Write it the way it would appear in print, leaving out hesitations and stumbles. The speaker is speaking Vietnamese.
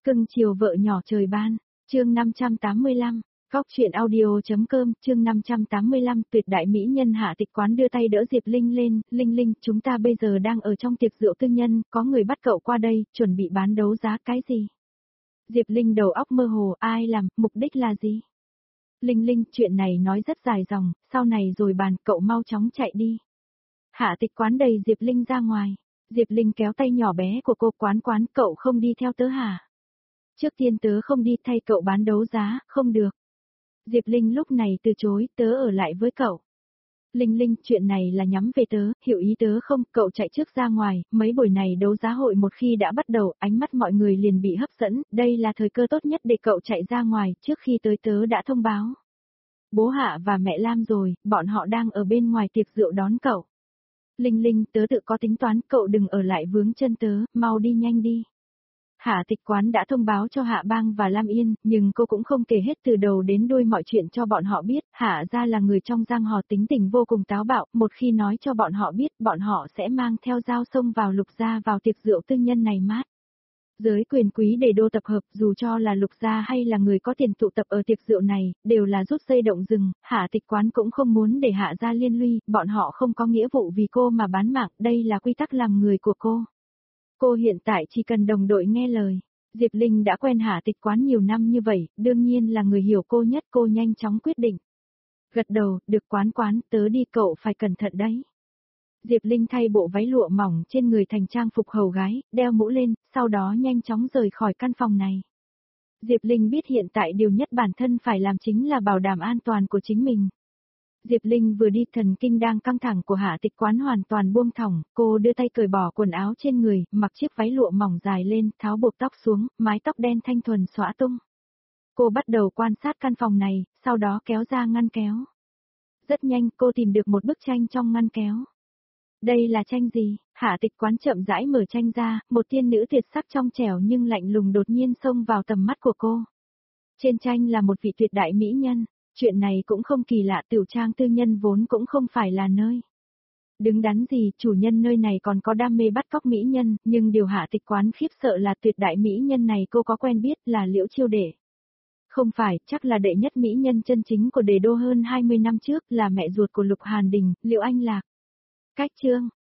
Cưng chiều vợ nhỏ trời ban, chương 585, góc chuyện audio.com, chương 585, tuyệt đại mỹ nhân Hạ Tịch Quán đưa tay đỡ Diệp Linh lên, Linh, chúng ta bây giờ đang ở trong tiệc rượu tư nhân, có người bắt cậu qua đây, chuẩn bị bán đấu giá cái gì? Diệp Linh đầu óc mơ hồ, ai làm, mục đích là gì? Linh, chuyện này nói rất dài dòng, sau này rồi bàn, cậu mau chóng chạy đi. Hạ Tịch Quán đẩy Diệp Linh ra ngoài. Diệp Linh kéo tay nhỏ bé của cô, Quán, cậu không đi theo tớ hả? Trước tiên tớ không đi, thay cậu bán đấu giá, không được. Diệp Linh lúc này từ chối, tớ ở lại với cậu. Linh, chuyện này là nhắm về tớ, hiểu ý tớ không, cậu chạy trước ra ngoài, mấy buổi này đấu giá hội một khi đã bắt đầu, ánh mắt mọi người liền bị hấp dẫn, đây là thời cơ tốt nhất để cậu chạy ra ngoài, trước khi tới tớ đã thông báo. Bố Hạ và mẹ Lam rồi, bọn họ đang ở bên ngoài tiệc rượu đón cậu. Linh, tớ tự có tính toán, cậu đừng ở lại vướng chân tớ, mau đi nhanh đi. Hạ Tịch Quán đã thông báo cho Hạ Bang và Lam Yên, nhưng cô cũng không kể hết từ đầu đến đuôi mọi chuyện cho bọn họ biết, Hạ gia là người trong giang hồ tính tình vô cùng táo bạo, một khi nói cho bọn họ biết, bọn họ sẽ mang theo dao xông vào Lục gia vào tiệc rượu tư nhân này mát. Giới quyền quý để đô tập hợp, dù cho là Lục gia hay là người có tiền tụ tập ở tiệc rượu này, đều là rút dây động rừng, Hạ Tịch Quán cũng không muốn để Hạ gia liên lụy, bọn họ không có nghĩa vụ vì cô mà bán mạng, đây là quy tắc làm người của cô. Cô hiện tại chỉ cần đồng đội nghe lời. Diệp Linh đã quen Hạ Tịch Quán nhiều năm như vậy, đương nhiên là người hiểu cô nhất, cô nhanh chóng quyết định. Gật đầu, được Quán, tớ đi, cậu phải cẩn thận đấy. Diệp Linh thay bộ váy lụa mỏng trên người thành trang phục hầu gái, đeo mũ lên, sau đó nhanh chóng rời khỏi căn phòng này. Diệp Linh biết hiện tại điều nhất bản thân phải làm chính là bảo đảm an toàn của chính mình. Diệp Linh vừa đi, thần kinh đang căng thẳng của Hạ Tịch Quán hoàn toàn buông thõng, cô đưa tay cởi bỏ quần áo trên người, mặc chiếc váy lụa mỏng dài lên, tháo buộc tóc xuống, mái tóc đen thanh thuần xõa tung. Cô bắt đầu quan sát căn phòng này, sau đó kéo ra ngăn kéo. Rất nhanh cô tìm được một bức tranh trong ngăn kéo. Đây là tranh gì? Hạ Tịch Quán chậm rãi mở tranh ra, một tiên nữ tuyệt sắc trong trẻo nhưng lạnh lùng đột nhiên xông vào tầm mắt của cô. Trên tranh là một vị tuyệt đại mỹ nhân. Chuyện này cũng không kỳ lạ, tiểu trang tư nhân vốn cũng không phải là nơi đứng đắn gì, chủ nhân nơi này còn có đam mê bắt cóc mỹ nhân, nhưng điều Hạ Tịch Quán khiếp sợ là tuyệt đại mỹ nhân này cô có quen biết, là Liễu Chiêu Đệ. Không phải, chắc là đệ nhất mỹ nhân chân chính của Đề đô hơn 20 năm trước, là mẹ ruột của Lục Hàn Đình, Liễu Anh Lạc. Cách chương